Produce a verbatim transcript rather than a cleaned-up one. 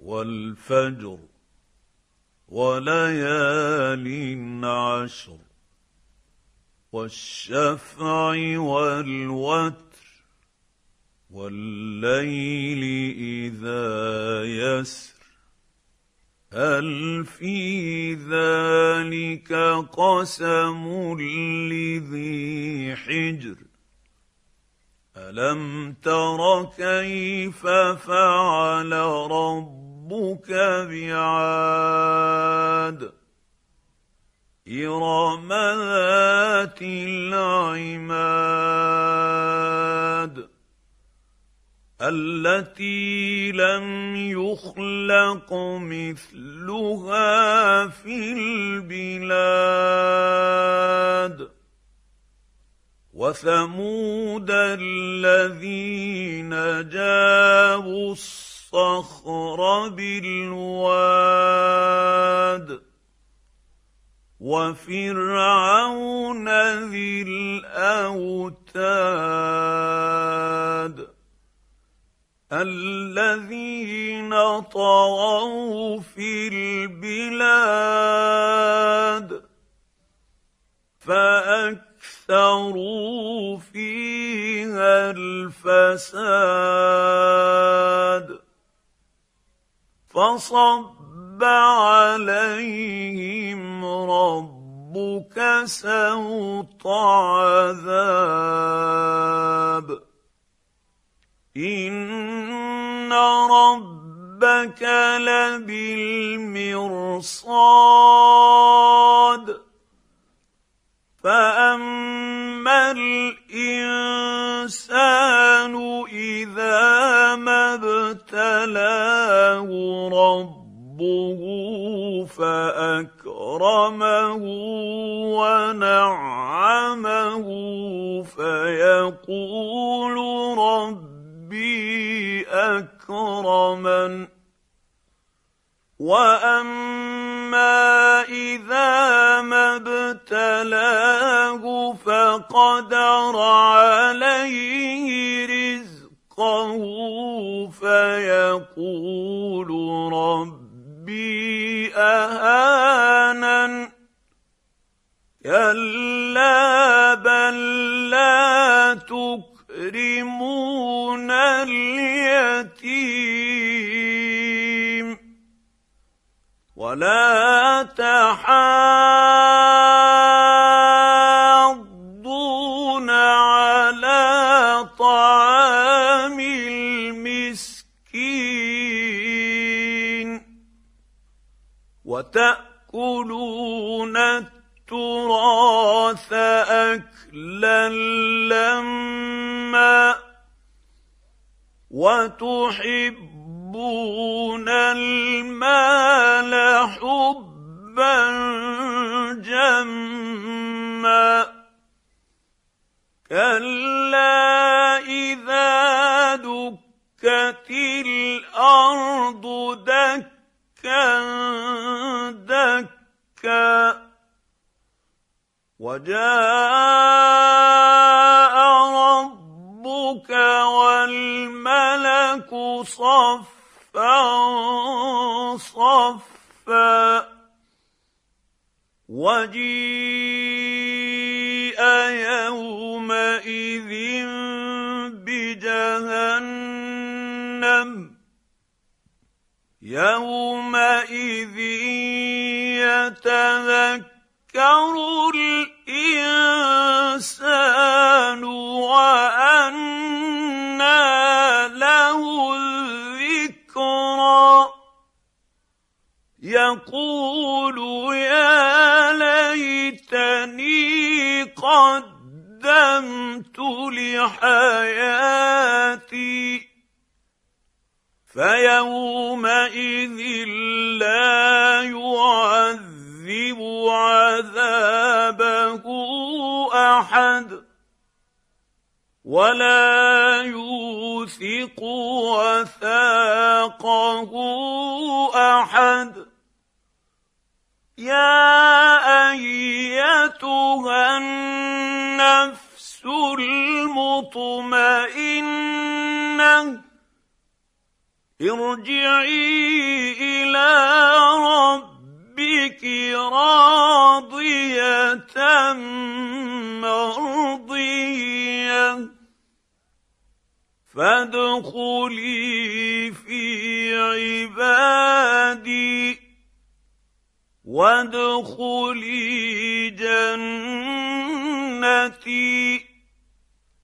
والفجر وليال عشر والشفع والوتر والليل إذا يسر هل في ذلك قسم لذي حجر ألم تر كيف فعل ربك بعاد إرم ذات العماد التي لم يخلق مثلها في البلاد وثمود الذين جابوا الصخر بالواد وفرعون ذي الأوتاد الذين طغوا في البلاد فأكثروا فيها الفساد فصب عليهم ربك سوط عذاب إن ربك لبالمرصاد فأما الإنسان إذا ما ابتلاه ربه فأكرمه ونعمه فيقول ربي أكرمن وأما إذا ما ابتلاه فقدر عليه رزقه فيقول ربي أهانن كلا بل لا تكرمون اليتيم ولا تحاضون على طعام المسكين وتأكلون التراث أكلا لما وتحبون المال حبا جما كلا إذا دكت الأرض دكا دكا وجاء ربك والملك صفا صفا وجيء يومئذ بجهنم يومئذ يتذكر الإنسان وأنى له الذكرى يقول يا ليتني قدمت لحياتي فيومئذ لا يعذب عذابه أحد ولا يوثق وثاقه أحد يا أيتها النفس المطمئنة ارجعي إلى ربك راضية مرضية فادخلي في عبادي وادخلي جنتي.